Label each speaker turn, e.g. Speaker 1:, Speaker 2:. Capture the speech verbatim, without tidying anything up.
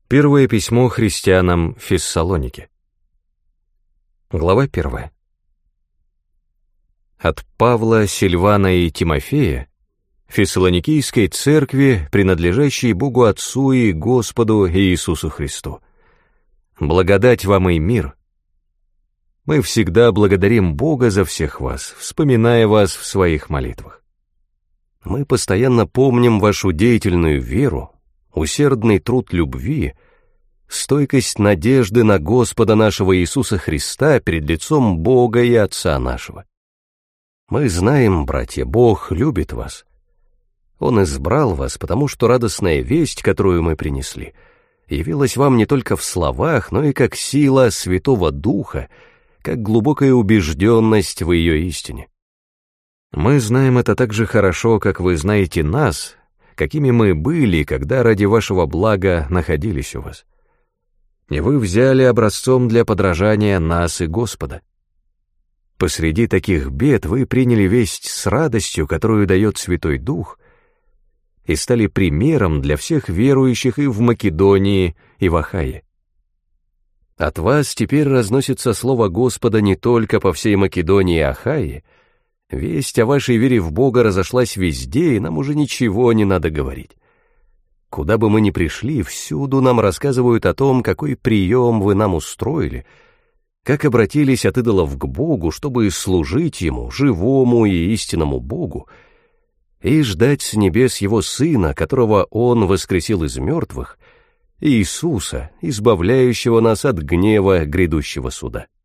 Speaker 1: Первое письмо христианам Фессалоники. Глава первая. От Павла, Сильвана и Тимофея, Фессалоникийской церкви, принадлежащей Богу Отцу и Господу Иисусу Христу. Благодать вам и мир. Мы всегда благодарим Бога за всех вас, вспоминая вас в своих молитвах. Мы постоянно помним вашу деятельную веру, усердный труд любви, стойкость надежды на Господа нашего Иисуса Христа перед лицом Бога и Отца нашего. Мы знаем, братья, Бог любит вас. Он избрал вас, потому что радостная весть, которую мы принесли, явилась вам не только в словах, но и как сила Святого Духа, как глубокая убежденность в ее истине. Мы знаем это так же хорошо, как вы знаете нас, какими мы были, когда ради вашего блага находились у вас. И вы взяли образцом для подражания нас и Господа. Посреди таких бед вы приняли весть с радостью, которую дает Святой Дух, и стали примером для всех верующих и в Македонии, и в Ахае. От вас теперь разносится слово Господа не только по всей Македонии и Ахае. Весть о вашей вере в Бога разошлась везде, и нам уже ничего не надо говорить. Куда бы мы ни пришли, всюду нам рассказывают о том, какой прием вы нам устроили, как обратились от идолов к Богу, чтобы служить Ему, живому и истинному Богу, и ждать с небес Его Сына, которого Он воскресил из мертвых, Иисуса, избавляющего нас от гнева грядущего суда.